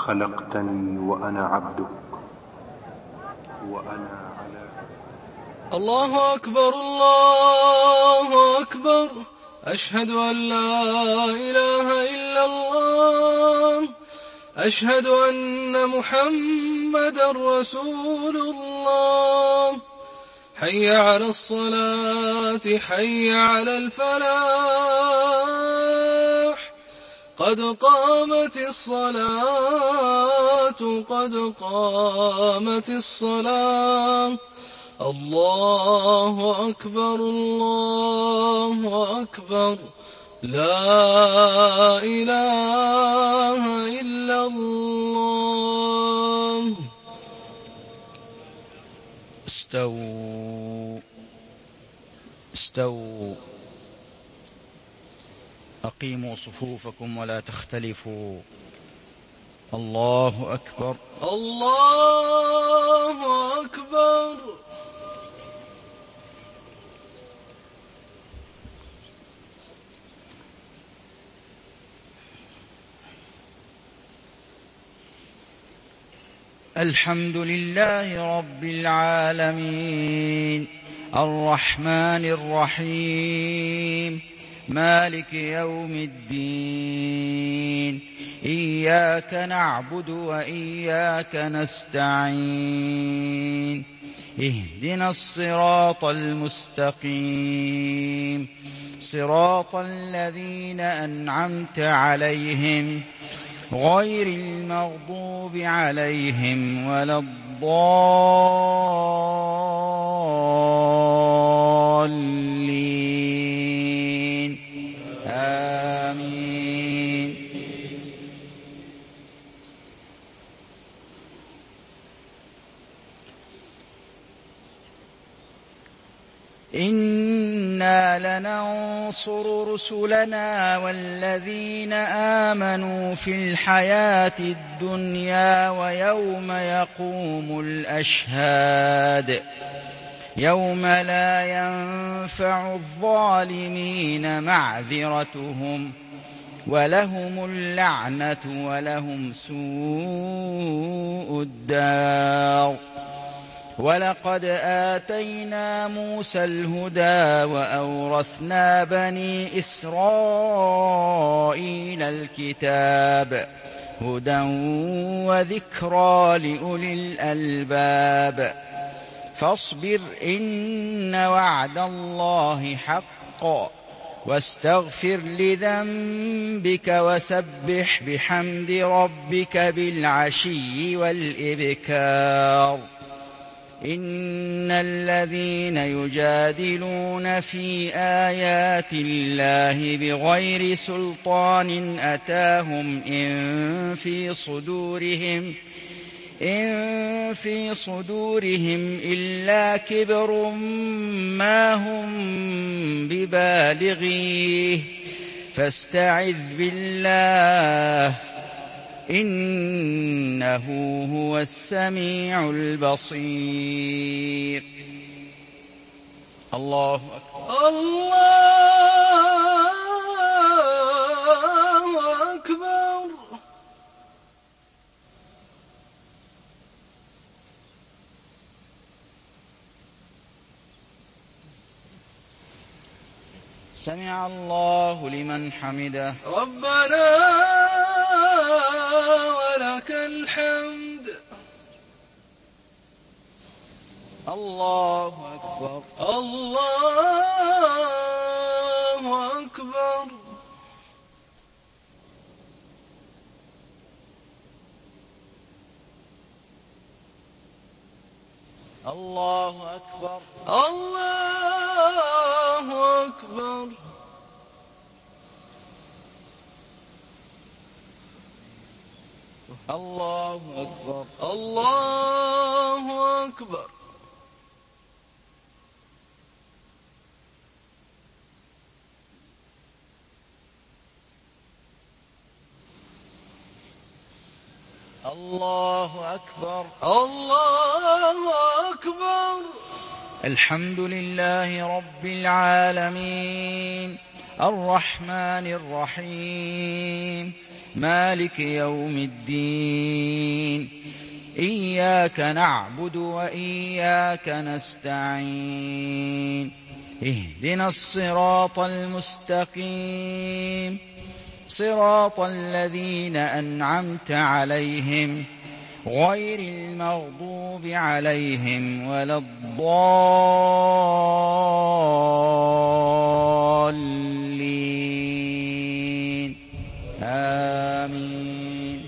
خلقتني وأنا عبدك وأنا على. الله أكبر الله أكبر، أشهد أن لا إله إلا الله، أشهد أن محمدا رسول الله. حي على الصلاة حي على الفلاح، قد قامت الصلاة قد قامت الصلاة. الله أكبر الله أكبر، لا إله إلا الله. استووا استووا، أقيموا صفوفكم ولا تختلفوا. الله أكبر الله أكبر. الحمد لله رب العالمين، الرحمن الرحيم، مالك يوم الدين، إياك نعبد وإياك نستعين، اهدنا الصراط المستقيم، صراط الذين أنعمت عليهم غير المغضوب عليهم ولا الضالين، آمين. إنا لننصر رسلنا والذين آمنوا في الحياة الدنيا ويوم يقوم الأشهاد، يوم لا ينفع الظالمين معذرتهم ولهم اللعنة ولهم سوء الدار. ولقد آتينا موسى الهدى وأورثنا بني إسرائيل الكتاب، هدى وذكرى لأولي الألباب. فاصبر إن وعد الله حق، واستغفر لذنبك وسبح بحمد ربك بالعشي والإبكار. إن الذين يجادلون في آيات الله بغير سلطان أتاهم إن في صدورهم إلا كبر ما هم ببالغيه، فاستعذ بالله إنه هو السميع البصير. الله أكبر الله أكبر. سمع الله لمن حمده، ربنا ولك الحمد. الله أكبر الله أكبر. الله أكبر الله أكبر. الله أكبر الله أكبر. الله أكبر الله أكبر. الحمد لله رب العالمين، الرحمن الرحيم مالك يوم الدين إياك نعبد وإياك نستعين اهدنا الصراط المستقيم صراط الذين أنعمت عليهم غير المغضوب عليهم ولا الضالين آمين.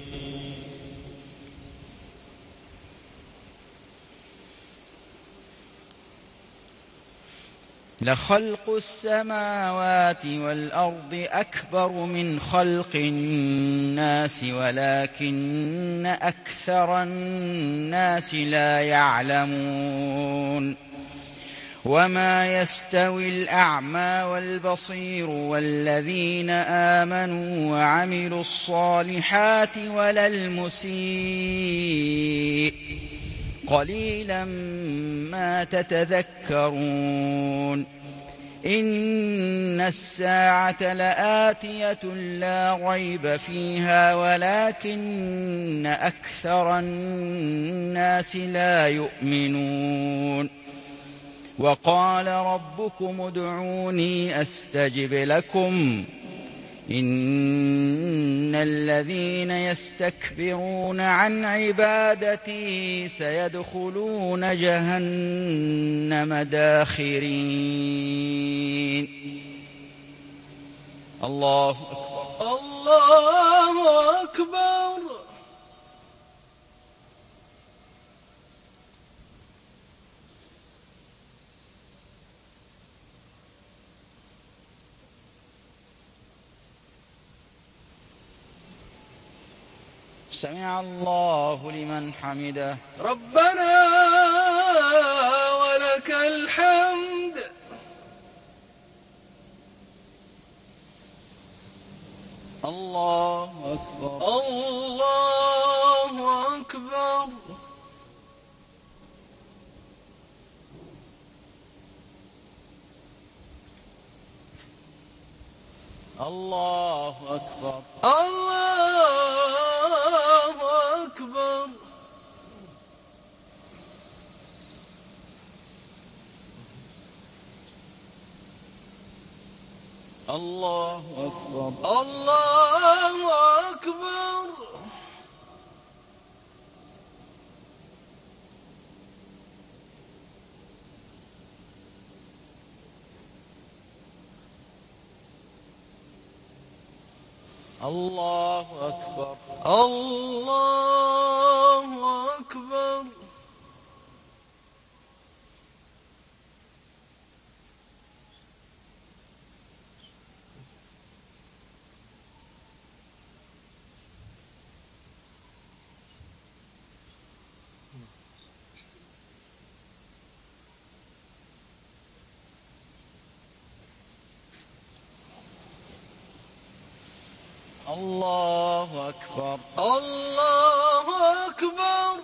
لخلق السماوات والأرض أكبر من خلق الناس ولكن أكثر الناس لا يعلمون. وما يستوي الأعمى والبصير والذين آمنوا وعملوا الصالحات ولا المسيء قليلا ما تتذكرون. إن الساعة لآتية لا ريب فيها ولكن أكثر الناس لا يؤمنون. وقال ربكم ادعوني أستجب لكم إن الذين يستكبرون عن عبادتي سيدخلون جهنم داخرين. الله أكبر. الله أكبر. سمع الله لمن حمده. ربنا ولك الحمد. الله أكبر. الله أكبر. الله أكبر. الله أكبر. الله أكبر. الله أكبر. الله أكبر. الله أكبر. الله أكبر. الله أكبر.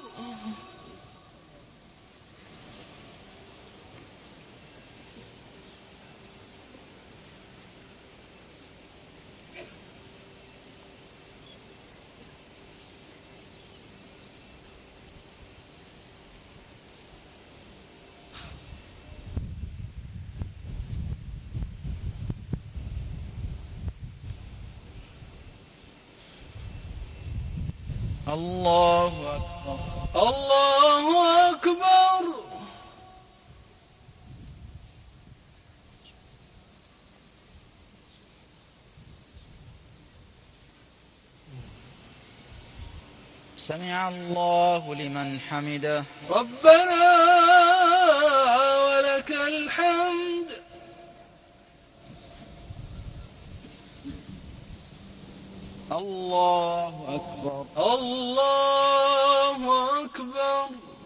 الله أكبر. الله أكبر. سمع الله لمن حمده. ربنا ولك الحمد. الله أكبر. الله أكبر.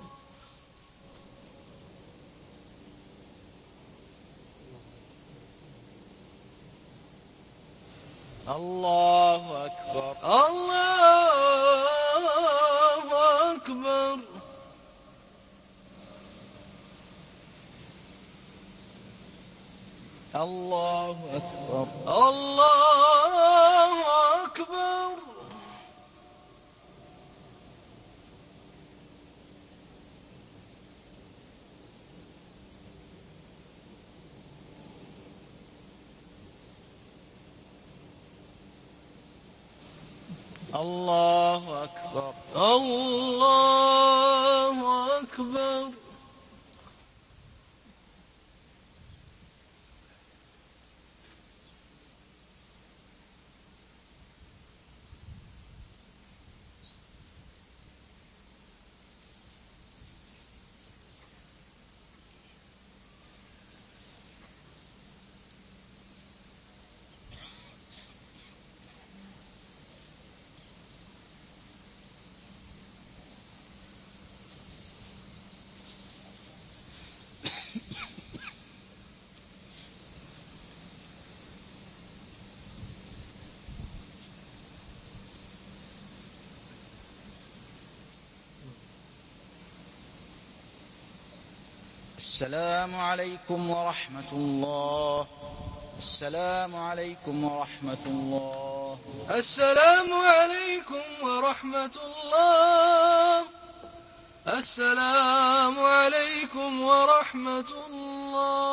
الله أكبر. الله أكبر. الله أكبر. الله أكبر. الله أكبر. الله أكبر. السلام عليكم ورحمة الله. السلام عليكم ورحمة الله. السلام عليكم ورحمة الله. السلام عليكم ورحمة الله.